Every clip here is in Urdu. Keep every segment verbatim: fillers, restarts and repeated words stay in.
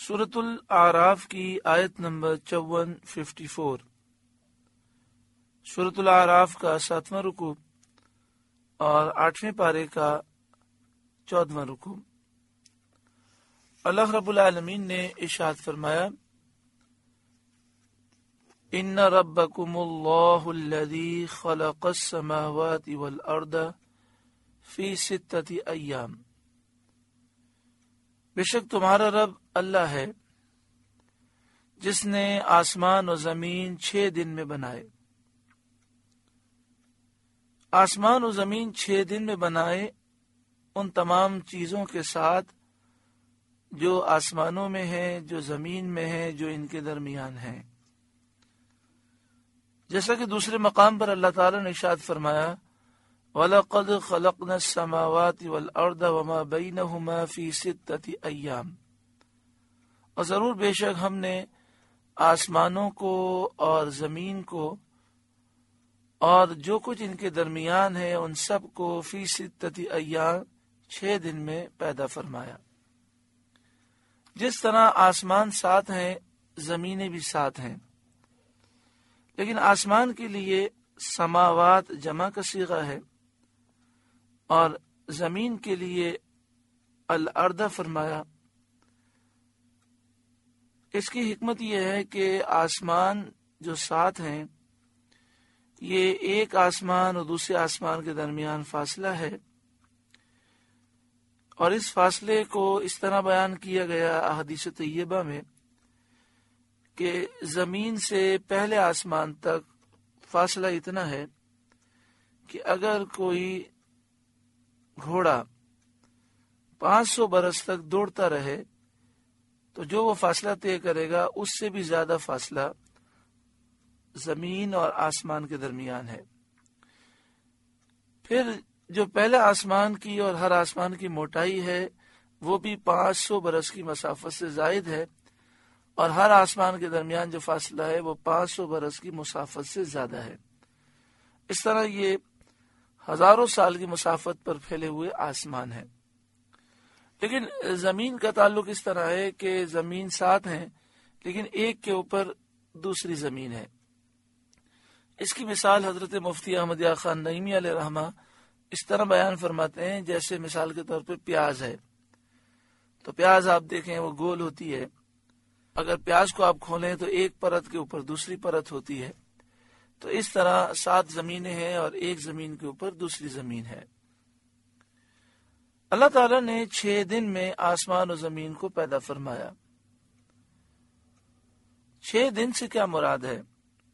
سورۃ الاعراف کی آیت نمبر چون ففٹی فور. سورۃ الاعراف کا ساتواں رکوع اور آٹھویں پارے کا چودواں رکوع. اللہ رب العالمین نے ارشاد فرمایا: ان ربکم اللہ الذی خلق السماوات والارض فی ستۃ ایام. بے شک تمہارا رب اللہ ہے جس نے آسمان و زمین چھ دن میں بنائے. آسمان و زمین چھ دن میں بنائے ان تمام چیزوں کے ساتھ جو آسمانوں میں ہیں، جو زمین میں ہیں، جو ان کے درمیان ہیں. جیسا کہ دوسرے مقام پر اللہ تعالی نے ارشاد فرمایا: وَلَقَدْ خَلَقْنَا السَّمَاوَاتِ وَالْأَرْضَ وَمَا بَيْنَهُمَا فِي سِتَّةِ أَيَّامٍ. اور ضرور بے شک ہم نے آسمانوں کو اور زمین کو اور جو کچھ ان کے درمیان ہے ان سب کو فی ستۃ ایام چھ دن میں پیدا فرمایا. جس طرح آسمان سات ہیں، زمینیں بھی سات ہیں، لیکن آسمان کے لیے سماوات جمع کا صیغہ ہے اور زمین کے لیے الارض فرمایا. اس کی حکمت یہ ہے کہ آسمان جو سات ہیں، یہ ایک آسمان اور دوسرے آسمان کے درمیان فاصلہ ہے، اور اس فاصلے کو اس طرح بیان کیا گیا احادیث طیبہ میں کہ زمین سے پہلے آسمان تک فاصلہ اتنا ہے کہ اگر کوئی گھوڑا پانچ سو برس تک دوڑتا رہے تو جو وہ فاصلہ طے کرے گا اس سے بھی زیادہ فاصلہ زمین اور آسمان کے درمیان ہے. پھر جو پہلے آسمان کی اور ہر آسمان کی موٹائی ہے وہ بھی پانچ سو برس کی مسافت سے زائد ہے، اور ہر آسمان کے درمیان جو فاصلہ ہے وہ پانچ سو برس کی مسافت سے زیادہ ہے. اس طرح یہ ہزاروں سال کی مسافت پر پھیلے ہوئے آسمان ہیں. لیکن زمین کا تعلق اس طرح ہے کہ زمین سات ہیں لیکن ایک کے اوپر دوسری زمین ہے. اس کی مثال حضرت مفتی احمد یار خان نعیمی علیہ رحمہ اس طرح بیان فرماتے ہیں جیسے مثال کے طور پر پیاز ہے. تو پیاز آپ دیکھیں وہ گول ہوتی ہے، اگر پیاز کو آپ کھولیں تو ایک پرت کے اوپر دوسری پرت ہوتی ہے. تو اس طرح سات زمینیں ہیں اور ایک زمین کے اوپر دوسری زمین ہے. اللہ تعالیٰ نے چھ دن میں آسمان و زمین کو پیدا فرمایا. چھ دن سے کیا مراد ہے؟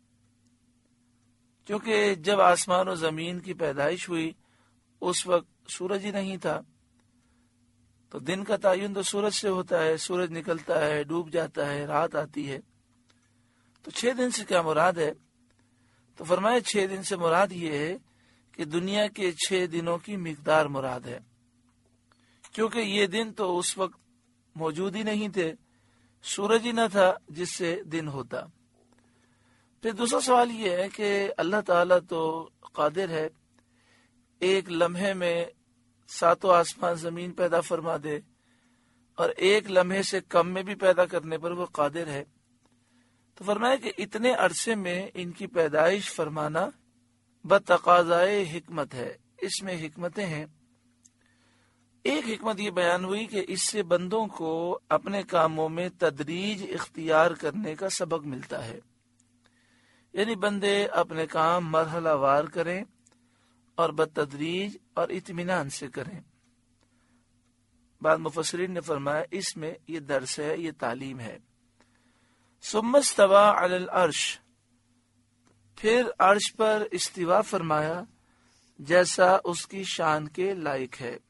کیونکہ جب آسمان و زمین کی پیدائش ہوئی اس وقت سورج ہی نہیں تھا، تو دن کا تعین تو سورج سے ہوتا ہے. سورج نکلتا ہے، ڈوب جاتا ہے، رات آتی ہے. تو چھ دن سے کیا مراد ہے؟ تو فرمایا چھ دن سے مراد یہ ہے کہ دنیا کے چھ دنوں کی مقدار مراد ہے، کیونکہ یہ دن تو اس وقت موجود ہی نہیں تھے، سورج ہی نہ تھا جس سے دن ہوتا. پھر دوسرا سوال یہ ہے کہ اللہ تعالیٰ تو قادر ہے ایک لمحے میں ساتوں آسمان زمین پیدا فرما دے، اور ایک لمحے سے کم میں بھی پیدا کرنے پر وہ قادر ہے. تو فرمایا کہ اتنے عرصے میں ان کی پیدائش فرمانا بتقاضائے حکمت ہے، اس میں حکمتیں ہیں. ایک حکمت یہ بیان ہوئی کہ اس سے بندوں کو اپنے کاموں میں تدریج اختیار کرنے کا سبق ملتا ہے، یعنی بندے اپنے کام مرحلہ وار کریں اور بتدریج اور اطمینان سے کریں. بعض مفسرین نے فرمایا اس میں یہ درس ہے، یہ تعلیم ہے. ثم استوى علی العرش، پھر عرش پر استوا فرمایا جیسا اس کی شان کے لائق ہے.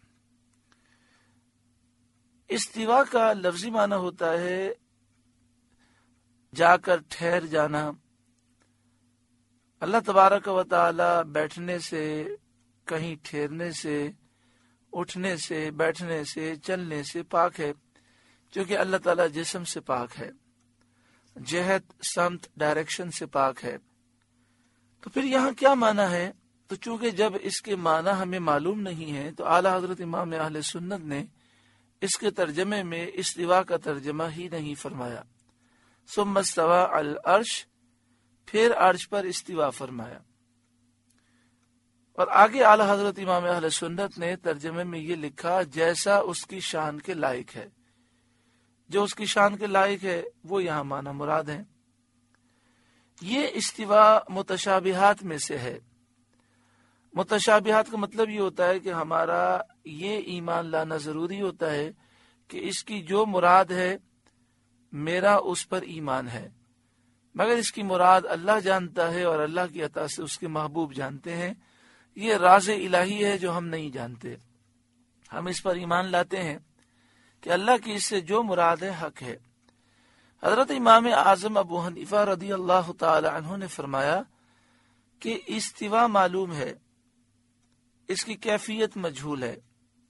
استوا کا لفظی معنی ہوتا ہے جا کر ٹھہر جانا. اللہ تبارک و تعالی بیٹھنے سے، کہیں ٹھہرنے سے، اٹھنے سے، بیٹھنے سے، چلنے سے پاک ہے، کیونکہ اللہ تعالی جسم سے پاک ہے، جہت، سمت، ڈائریکشن سے پاک ہے. تو پھر یہاں کیا معنی ہے؟ تو چونکہ جب اس کے معنی ہمیں معلوم نہیں ہے تو اعلیٰ حضرت امام اہل سنت نے اس کے ترجمے میں استوا کا ترجمہ ہی نہیں فرمایا. ثم استوى علی العرش، پھر عرش پر استوا فرمایا. اور آگے اعلی حضرت امام اہل سنت نے ترجمے میں یہ لکھا جیسا اس کی شان کے لائق ہے. جو اس کی شان کے لائق ہے وہ یہاں معنی مراد ہے. یہ استوا متشابہات میں سے ہے. متشابہات کا مطلب یہ ہوتا ہے کہ ہمارا یہ ایمان لانا ضروری ہوتا ہے کہ اس کی جو مراد ہے میرا اس پر ایمان ہے، مگر اس کی مراد اللہ جانتا ہے اور اللہ کی عطا سے اس کے محبوب جانتے ہیں. یہ راز الہی ہے جو ہم نہیں جانتے. ہم اس پر ایمان لاتے ہیں کہ اللہ کی اس سے جو مراد ہے حق ہے. حضرت امام اعظم ابو حنیفہ رضی اللہ تعالی عنہ نے فرمایا کہ استوا معلوم ہے، اس کی کیفیت مجہول ہے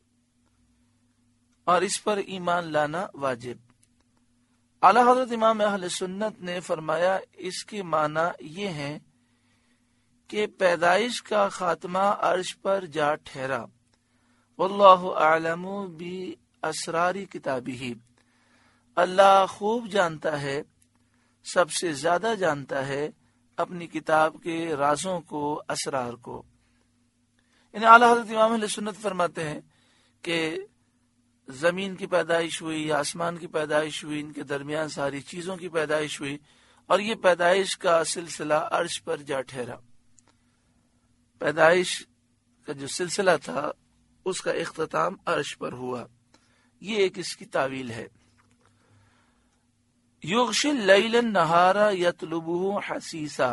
اور اس پر ایمان لانا واجب. اعلی حضرت امام اہل سنت نے فرمایا اس کے معنی یہ ہیں کہ پیدائش کا خاتمہ عرش پر جا ٹھہرا. واللہ اعلم باسرار کتابہ، اللہ خوب جانتا ہے، سب سے زیادہ جانتا ہے اپنی کتاب کے رازوں کو، اسرار کو. یعنی اعلی حضرت امام اہل سنت فرماتے ہیں کہ زمین کی پیدائش ہوئی یا آسمان کی پیدائش ہوئی، ان کے درمیان ساری چیزوں کی پیدائش ہوئی، اور یہ پیدائش کا سلسلہ عرش پر جا ٹھہرا. پیدائش کا جو سلسلہ تھا اس کا اختتام عرش پر ہوا. یہ ایک اس کی تعویل ہے. یغشی اللیل النہار یطلبہ حثیثا،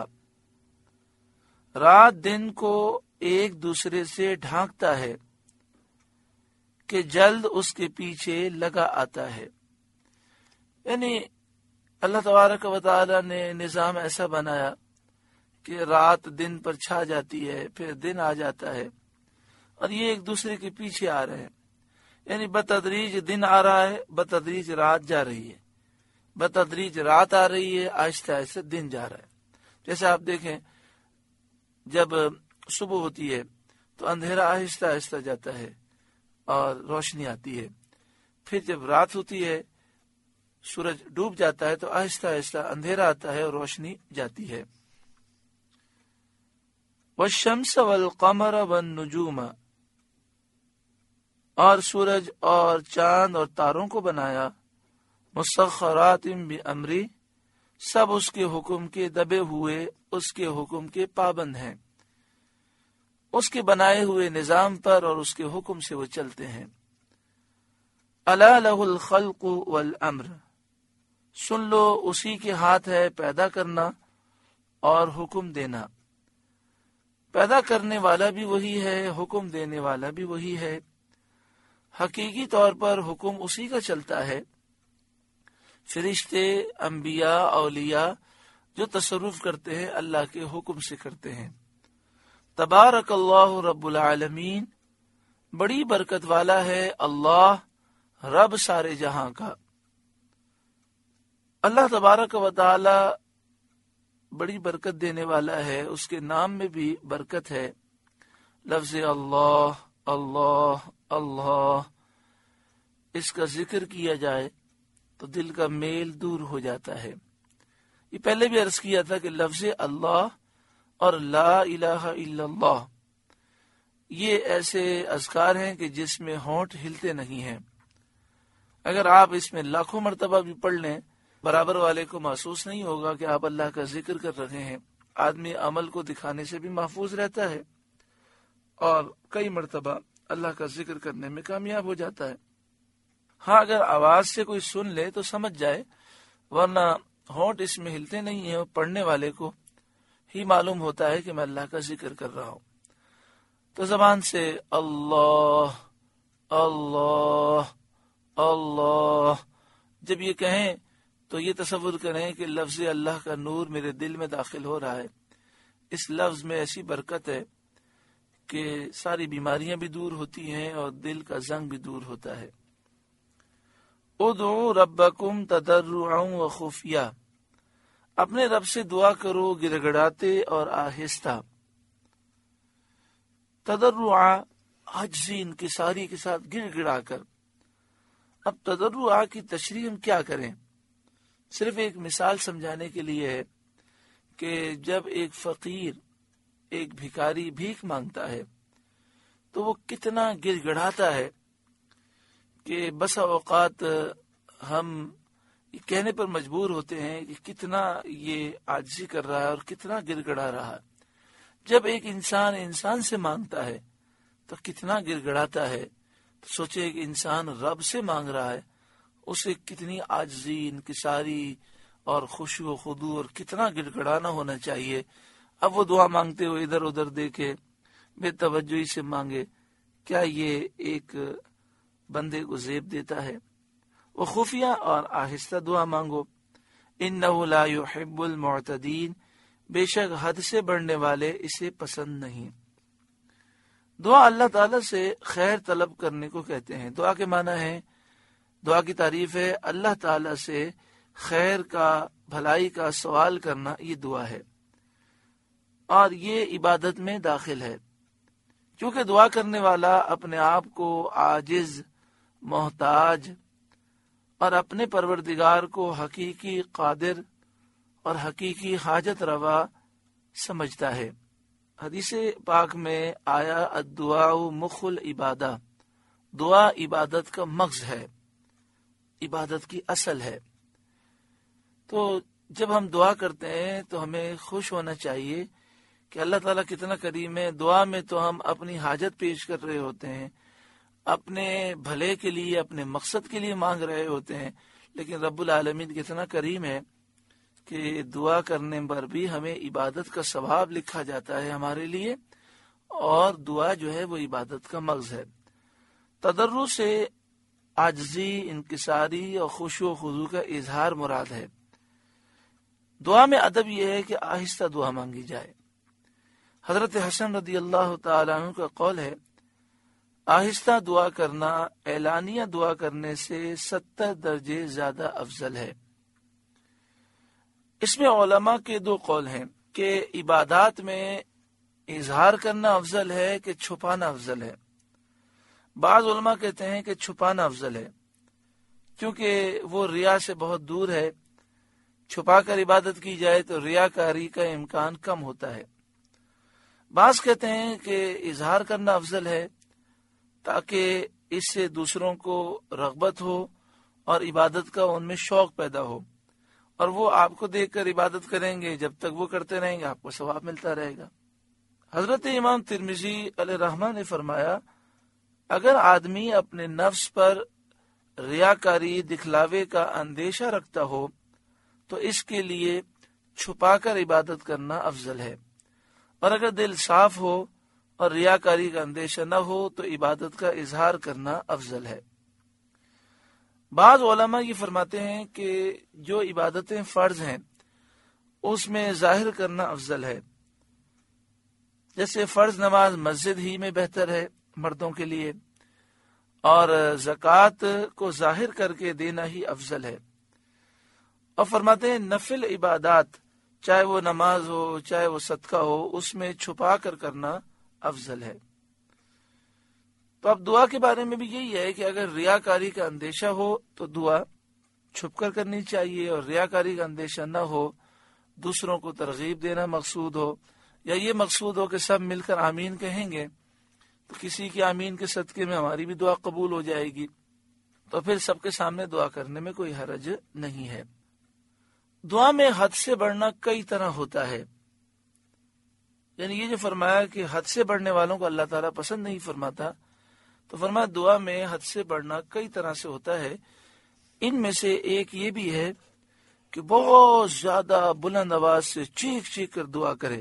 رات دن کو ایک دوسرے سے ڈھانکتا ہے کہ جلد اس کے پیچھے لگا آتا ہے. یعنی اللہ تبارک و تعالی نے نظام ایسا بنایا کہ رات دن پر چھا جاتی ہے، پھر دن آ جاتا ہے، اور یہ ایک دوسرے کے پیچھے آ رہے ہیں. یعنی بتدریج دن آ رہا ہے، بتدریج رات جا رہی ہے، بتدریج رات آ رہی ہے، آہستہ آہستہ دن جا رہا ہے. جیسے آپ دیکھیں جب صبح ہوتی ہے تو اندھیرا آہستہ آہستہ جاتا ہے اور روشنی آتی ہے. پھر جب رات ہوتی ہے، سورج ڈوب جاتا ہے تو آہستہ آہستہ اندھیرا آتا ہے اور روشنی جاتی ہے. والشمس والقمر والنجوم، اور سورج اور چاند اور تاروں کو بنایا. مسخرات بامری، سب اس کے حکم کے دبے ہوئے، اس کے حکم کے پابند ہیں، اس کے بنائے ہوئے نظام پر اور اس کے حکم سے وہ چلتے ہیں. الا لہ الخلق والامر، سن لو اسی کے ہاتھ ہے پیدا کرنا اور حکم دینا. پیدا کرنے والا بھی وہی ہے، حکم دینے والا بھی وہی ہے. حقیقی طور پر حکم اسی کا چلتا ہے. فرشتے، انبیاء، اولیاء جو تصرف کرتے ہیں اللہ کے حکم سے کرتے ہیں. تبارک اللہ رب العالمین، بڑی برکت والا ہے اللہ رب سارے جہاں کا. اللہ تبارک و تعالی بڑی برکت دینے والا ہے، اس کے نام میں بھی برکت ہے. لفظ اللہ اللہ اللہ، اس کا ذکر کیا جائے تو دل کا میل دور ہو جاتا ہے. یہ پہلے بھی عرض کیا تھا کہ لفظ اللہ اور لا الہ الا اللہ یہ ایسے اذکار ہیں کہ جس میں ہونٹ ہلتے نہیں ہیں. اگر آپ اس میں لاکھوں مرتبہ بھی پڑھ لیں، برابر والے کو محسوس نہیں ہوگا کہ آپ اللہ کا ذکر کر رہے ہیں. آدمی عمل کو دکھانے سے بھی محفوظ رہتا ہے اور کئی مرتبہ اللہ کا ذکر کرنے میں کامیاب ہو جاتا ہے. ہاں اگر آواز سے کوئی سن لے تو سمجھ جائے، ورنہ ہونٹ اس میں ہلتے نہیں ہیں. پڑھنے والے کو ہی معلوم ہوتا ہے کہ میں اللہ کا ذکر کر رہا ہوں. تو زبان سے اللہ اللہ اللہ جب یہ کہیں تو یہ تصور کریں کہ لفظ اللہ کا نور میرے دل میں داخل ہو رہا ہے. اس لفظ میں ایسی برکت ہے کہ ساری بیماریاں بھی دور ہوتی ہیں اور دل کا زنگ بھی دور ہوتا ہے. ادعوا ربکم تضرعا وخفیہ، اپنے رب سے دعا کرو گڑ گڑاتے اور آہستہ. تضرعا عجزی انکساری کے ساتھ گڑ گڑا کر، اب تضرع کی تشریح ہم کیا کریں؟ صرف ایک مثال سمجھانے کے لیے ہے کہ جب ایک فقیر ایک بھکاری بھیک مانگتا ہے تو وہ کتنا گر گڑاتا ہے کہ بسا اوقات ہم کہنے پر مجبور ہوتے ہیں کہ کتنا یہ عاجزی کر رہا ہے اور کتنا گر گڑا رہا ہے۔ جب ایک انسان انسان سے مانگتا ہے تو کتنا گر گڑاتا ہے، تو سوچے ایک انسان رب سے مانگ رہا ہے، اسے کتنی عاجزی، انکساری اور خشوع و خضوع اور کتنا گر گڑانا ہونا چاہیے۔ اب وہ دعا مانگتے ہوئے ادھر ادھر دیکھے، بے توجہی سے مانگے، کیا یہ ایک بندے کو زیب دیتا ہے؟ وہ خفیہ اور آہستہ دعا مانگو۔ انہ لا یحب المعتدین، بے شک حد سے بڑھنے والے اسے پسند نہیں۔ دعا اللہ تعالیٰ سے خیر طلب کرنے کو کہتے ہیں۔ دعا کے معنی ہے، دعا کی تعریف ہے اللہ تعالیٰ سے خیر کا، بھلائی کا سوال کرنا، یہ دعا ہے اور یہ عبادت میں داخل ہے، کیونکہ دعا کرنے والا اپنے آپ کو عاجز، محتاج اور اپنے پروردگار کو حقیقی قادر اور حقیقی حاجت روا سمجھتا ہے۔ حدیث پاک میں آیا الدعاء مخ العبادہ، دعا عبادت کا مغز ہے، عبادت کی اصل ہے۔ تو جب ہم دعا کرتے ہیں تو ہمیں خوش ہونا چاہیے کہ اللہ تعالیٰ کتنا کریم ہے۔ دعا میں تو ہم اپنی حاجت پیش کر رہے ہوتے ہیں، اپنے بھلے کے لیے، اپنے مقصد کے لیے مانگ رہے ہوتے ہیں، لیکن رب العالمین کتنا کریم ہے کہ دعا کرنے پر بھی ہمیں عبادت کا ثواب لکھا جاتا ہے ہمارے لیے، اور دعا جو ہے وہ عبادت کا مغز ہے۔ تضرع سے عاجزی، انکساری اور خشوع و خضوع کا اظہار مراد ہے۔ دعا میں ادب یہ ہے کہ آہستہ دعا مانگی جائے۔ حضرت حسن رضی اللہ تعالیٰ عنہ کا قول ہے، آہستہ دعا کرنا اعلانیہ دعا کرنے سے ستر درجے زیادہ افضل ہے۔ اس میں علماء کے دو قول ہیں کہ عبادات میں اظہار کرنا افضل ہے کہ چھپانا افضل ہے۔ بعض علماء کہتے ہیں کہ چھپانا افضل ہے، کیونکہ وہ ریا سے بہت دور ہے۔ چھپا کر عبادت کی جائے تو ریاکاری کا امکان کم ہوتا ہے۔ بعض کہتے ہیں کہ اظہار کرنا افضل ہے، تاکہ اس سے دوسروں کو رغبت ہو اور عبادت کا ان میں شوق پیدا ہو، اور وہ آپ کو دیکھ کر عبادت کریں گے۔ جب تک وہ کرتے رہیں گے آپ کو ثواب ملتا رہے گا۔ حضرت امام ترمذی علیہ رحمہ نے فرمایا، اگر آدمی اپنے نفس پر ریاکاری، دکھلاوے کا اندیشہ رکھتا ہو تو اس کے لیے چھپا کر عبادت کرنا افضل ہے، اور اگر دل صاف ہو اور ریاکاری کا اندیشہ نہ ہو تو عبادت کا اظہار کرنا افضل ہے۔ بعض علماء یہ فرماتے ہیں کہ جو عبادتیں فرض ہیں اس میں ظاہر کرنا افضل ہے، جیسے فرض نماز مسجد ہی میں بہتر ہے مردوں کے لیے، اور زکوٰۃ کو ظاہر کر کے دینا ہی افضل ہے۔ اور فرماتے ہیں نفل عبادات، چاہے وہ نماز ہو چاہے وہ صدقہ ہو، اس میں چھپا کر کرنا افضل ہے۔ تو اب دعا کے بارے میں بھی یہی ہے کہ اگر ریاکاری کا اندیشہ ہو تو دعا چھپ کر کرنی چاہیے، اور ریاکاری کا اندیشہ نہ ہو، دوسروں کو ترغیب دینا مقصود ہو، یا یہ مقصود ہو کہ سب مل کر آمین کہیں گے تو کسی کی آمین کے صدقے میں ہماری بھی دعا قبول ہو جائے گی، تو پھر سب کے سامنے دعا کرنے میں کوئی حرج نہیں ہے۔ دعا میں حد سے بڑھنا کئی طرح ہوتا ہے، یعنی یہ جو فرمایا کہ حد سے بڑھنے والوں کو اللہ تعالیٰ پسند نہیں فرماتا، تو فرمایا دعا میں حد سے بڑھنا کئی طرح سے ہوتا ہے۔ ان میں سے ایک یہ بھی ہے کہ بہت زیادہ بلند آواز سے چیخ چیخ کر دعا کرے،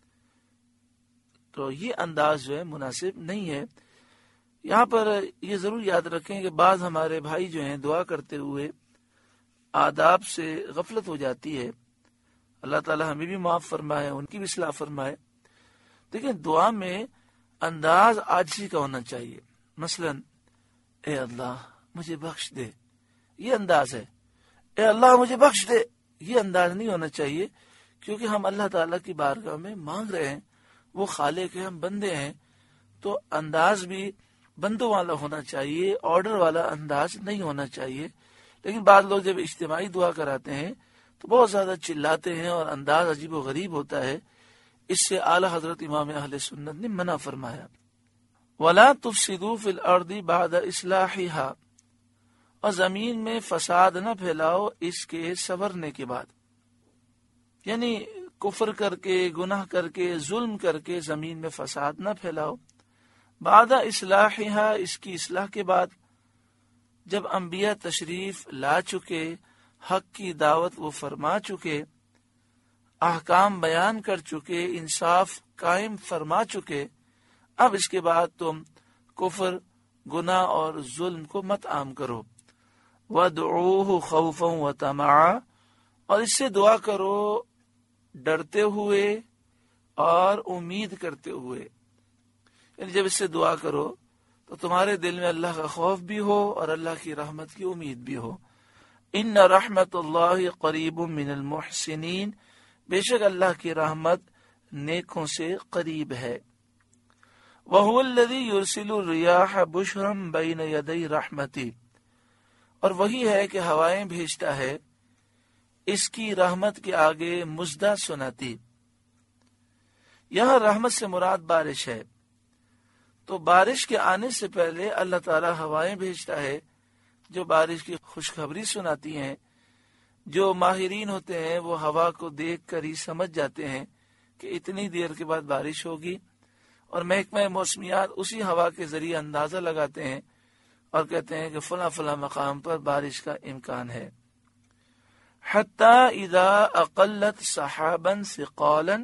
تو یہ انداز جو ہے مناسب نہیں ہے۔ یہاں پر یہ ضرور یاد رکھیں کہ بعض ہمارے بھائی جو ہیں دعا کرتے ہوئے آداب سے غفلت ہو جاتی ہے، اللہ تعالیٰ ہمیں بھی معاف فرمائے، ان کی بھی اصلاح فرمائے۔ لیکن دعا میں انداز عاجزی کا ہونا چاہیے، مثلا اے اللہ مجھے بخش دے، یہ انداز ہے۔ اے اللہ مجھے بخش دے، یہ انداز نہیں ہونا چاہیے، کیونکہ ہم اللہ تعالیٰ کی بارگاہ میں مانگ رہے ہیں، وہ خالق ہیں، ہم بندے ہیں، تو انداز بھی بندوں والا ہونا چاہیے، آرڈر والا انداز نہیں ہونا چاہیے۔ لیکن بعض لوگ جب اجتماعی دعا کراتے ہیں تو بہت زیادہ چلاتے ہیں اور انداز عجیب و غریب ہوتا ہے، اس سے اعلی حضرت امام اہل سنت نے منع فرمایا۔ وَلَا تُفْسِدُوا فِي الْأَرْضِ بَعْدَ إِصْلَاحِهَا، اور زمین میں فساد نہ پھیلاؤ اس کے سنورنے کے بعد، یعنی کفر کر کے، گناہ کر کے، ظلم کر کے زمین میں فساد نہ پھیلاؤ۔ بعد اصلاحها، اس کی اصلاح کے بعد، جب انبیاء تشریف لا چکے، حق کی دعوت وہ فرما چکے، احکام بیان کر چکے، انصاف قائم فرما چکے، اب اس کے بعد تم کفر، گناہ اور ظلم کو مت عام کرو۔ وَادْعُوهُ خَوْفًا وَطَمَعًا، اور اس سے دعا کرو ڈرتے ہوئے اور امید کرتے ہوئے، یعنی جب اس سے دعا کرو تو تمہارے دل میں اللہ کا خوف بھی ہو اور اللہ کی رحمت کی امید بھی ہو۔ ان رحمت اللہ قریب من المحسنین، بے شک اللہ کی رحمت نیکوں سے قریب ہے۔ وَهُوَ الَّذِي يُرْسِلُ الرِّيَاحَ بُشْرًا بَيْنَ يَدَيْ رَحْمَتِهِ، اور وہی ہے کہ ہوائیں بھیجتا ہے اس کی رحمت کے آگے مژدہ سناتی۔ یہاں رحمت سے مراد بارش ہے، تو بارش کے آنے سے پہلے اللہ تعالی ہوائیں بھیجتا ہے جو بارش کی خوشخبری سناتی ہیں۔ جو ماہرین ہوتے ہیں وہ ہوا کو دیکھ کر ہی سمجھ جاتے ہیں کہ اتنی دیر کے بعد بارش ہوگی، اور محکمہ موسمیات اسی ہوا کے ذریعے اندازہ لگاتے ہیں اور کہتے ہیں کہ فلاں فلاں مقام پر بارش کا امکان ہے۔ حتی اذا اقلت سحابا ثقالا،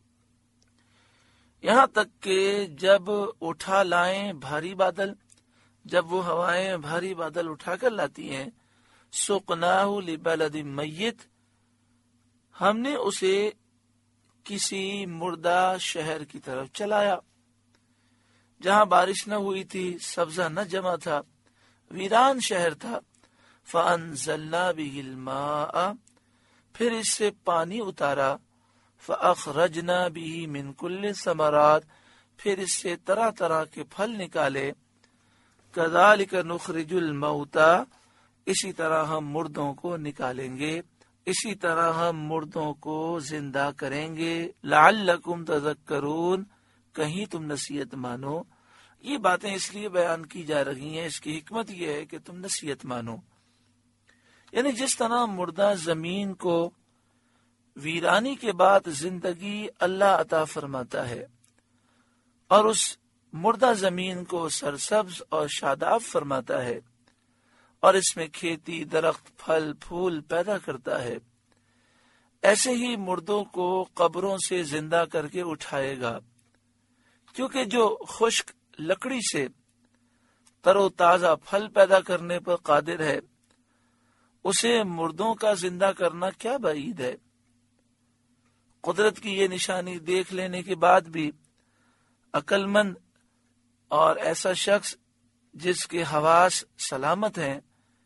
یہاں تک کہ جب اٹھا لائیں بھاری بادل، جب وہ ہوائیں بھاری بادل اٹھا کر لاتی ہیں، سقناہ لبلد میت، ہم نے اسے کسی مردہ شہر کی طرف چلایا، جہاں بارش نہ ہوئی تھی، سبزہ نہ جمع تھا، ویران شہر تھا۔ فَأَنزَلْنَا بِهِ الْمَاءَ، پھر اس سے پانی اتارا، فَأَخْرَجْنَا بِهِ مِنْ كُلِّ الثَّمَرَاتِ، پھر اس سے طرح طرح کے پھل نکالے۔ كَذَلِكَ نُخْرِجُ الْمَوْتَى، اسی طرح ہم مردوں کو نکالیں گے، اسی طرح ہم مردوں کو زندہ کریں گے۔ لَعَلَّكُمْ تَذَكَّرُونَ، کہیں تم نصیحت مانو۔ یہ باتیں اس لیے بیان کی جا رہی ہیں، اس کی حکمت یہ ہے کہ تم نصیحت مانو۔ یعنی جس طرح مردہ زمین کو ویرانی کے بعد زندگی اللہ عطا فرماتا ہے اور اس مردہ زمین کو سرسبز اور شاداب فرماتا ہے اور اس میں کھیتی، درخت، پھل پھول پیدا کرتا ہے، ایسے ہی مردوں کو قبروں سے زندہ کر کے اٹھائے گا، کیونکہ جو خشک لکڑی سے تر و تازہ پھل پیدا کرنے پر قادر ہے، اسے مردوں کا زندہ کرنا کیا بعید ہے۔ قدرت کی یہ نشانی دیکھ لینے کے بعد بھی عقل مند اور ایسا شخص جس کے حواس سلامت ہیں،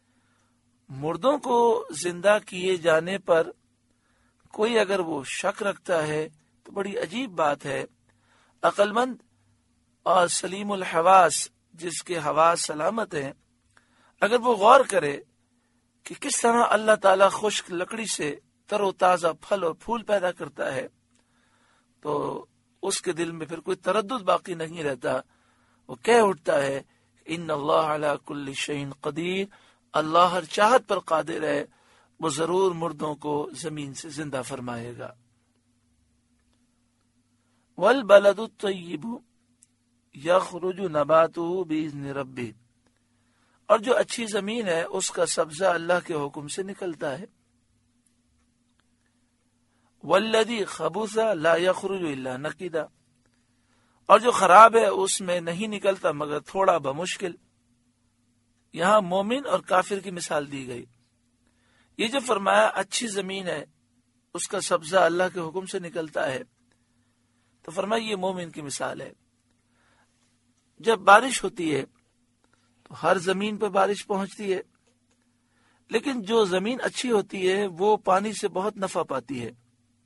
مردوں کو زندہ کیے جانے پر کوئی اگر وہ شک رکھتا ہے تو بڑی عجیب بات ہے۔ عقل مند اور سلیم الحواس جس کے حواس سلامت ہیں، اگر وہ غور کرے کہ کس طرح اللہ تعالیٰ خشک لکڑی سے تر و تازہ پھل اور پھول پیدا کرتا ہے، تو اس کے دل میں پھر کوئی تردد باقی نہیں رہتا، وہ کہہ اٹھتا ہے ان اللہ علی کل شیء قدیر، اللہ ہر چاہت پر قادر ہے، وہ ضرور مردوں کو زمین سے زندہ فرمائے گا۔ والبلد الطیب یخرج نباتہ بإذن ربہ، اور جو اچھی زمین ہے اس کا سبزہ اللہ کے حکم سے نکلتا ہے۔ والذی خبث لا یخرج الا نقدا، اور جو خراب ہے اس میں نہیں نکلتا مگر تھوڑا بمشکل۔ یہاں مومن اور کافر کی مثال دی گئی۔ یہ جو فرمایا اچھی زمین ہے اس کا سبزہ اللہ کے حکم سے نکلتا ہے، تو فرمایا یہ مومن کی مثال ہے۔ جب بارش ہوتی ہے تو ہر زمین پر بارش پہنچتی ہے، لیکن جو زمین اچھی ہوتی ہے وہ پانی سے بہت نفع پاتی ہے،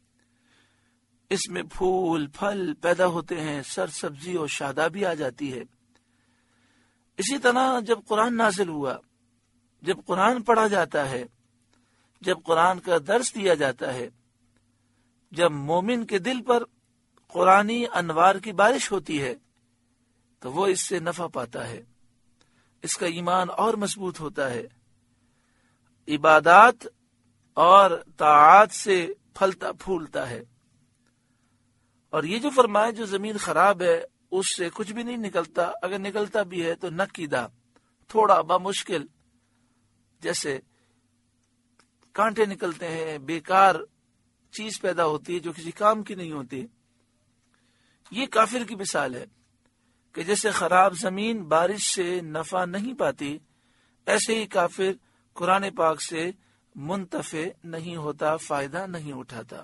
اس میں پھول پھل پیدا ہوتے ہیں، سر سبزی اور شادابی آ جاتی ہے۔ اسی طرح جب قرآن نازل ہوا، جب قرآن پڑھا جاتا ہے، جب قرآن کا درس دیا جاتا ہے، جب مومن کے دل پر قرآنی انوار کی بارش ہوتی ہے تو وہ اس سے نفع پاتا ہے، اس کا ایمان اور مضبوط ہوتا ہے، عبادات اور طاعات سے پھلتا پھولتا ہے۔ اور یہ جو فرمایا جو زمین خراب ہے اس سے کچھ بھی نہیں نکلتا، اگر نکلتا بھی ہے تو نقیدہ، تھوڑا بمشکل، جیسے کانٹے نکلتے ہیں، بیکار چیز پیدا ہوتی ہے جو کسی کام کی نہیں ہوتی۔ یہ کافر کی مثال ہے کہ جیسے خراب زمین بارش سے نفع نہیں پاتی، ایسے ہی کافر قرآن پاک سے منتفع نہیں ہوتا، فائدہ نہیں اٹھاتا۔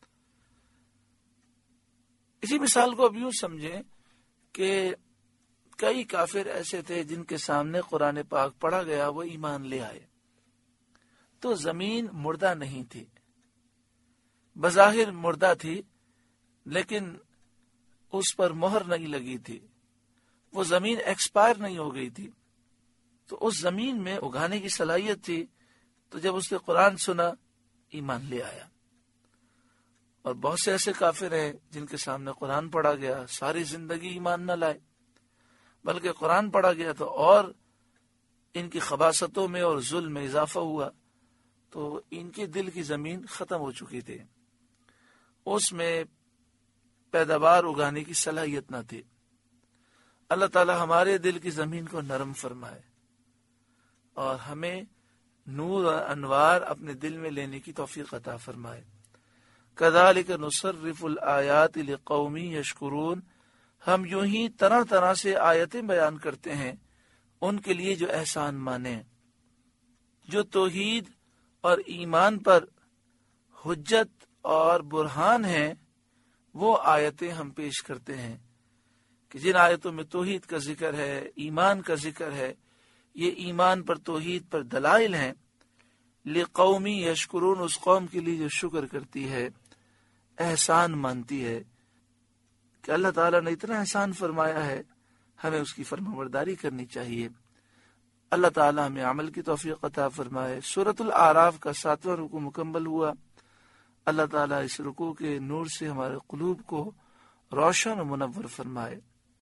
اسی مثال کو اب یوں سمجھیں کہ کئی کافر ایسے تھے جن کے سامنے قرآن پاک پڑھا گیا، وہ ایمان لے آئے، تو زمین مردہ نہیں تھی، بظاہر مردہ تھی لیکن اس پر مہر نہیں لگی تھی، وہ زمین ایکسپائر نہیں ہو گئی تھی، تو اس زمین میں اگانے کی صلاحیت تھی، تو جب اس نے قرآن سنا ایمان لے آیا۔ اور بہت سے ایسے کافر ہیں جن کے سامنے قرآن پڑھا گیا، ساری زندگی ایمان نہ لائے، بلکہ قرآن پڑھا گیا تو اور ان کی خباثتوں میں اور ظلم میں اضافہ ہوا، تو ان کے دل کی زمین ختم ہو چکی تھی، اس میں پیداوار اگانے کی صلاحیت نہ تھی۔ اللہ تعالی ہمارے دل کی زمین کو نرم فرمائے اور ہمیں نور اور انوار اپنے دل میں لینے کی توفیق عطا فرمائے۔ کذالک نصرف الآیات لقوم یشکرون، ہم یوں ہی طرح طرح سے آیتیں بیان کرتے ہیں ان کے لیے جو احسان مانے، جو توحید اور ایمان پر حجت اور برہان ہیں، وہ آیتیں ہم پیش کرتے ہیں کہ جن آیتوں میں توحید کا ذکر ہے، ایمان کا ذکر ہے، یہ ایمان پر توحید پر دلائل ہیں۔ لقومی یشکرون، اس قوم کے لیے جو شکر کرتی ہے، احسان مانتی ہے کہ اللہ تعالیٰ نے اتنا احسان فرمایا ہے، ہمیں اس کی فرمانبرداری کرنی چاہیے۔ اللہ تعالیٰ ہمیں عمل کی توفیق عطا فرمائے۔ سورۃ الاعراف کا ساتواں رکوع مکمل ہوا۔ اللہ تعالیٰ اس رکوع کے نور سے ہمارے قلوب کو روشن و منور فرمائے۔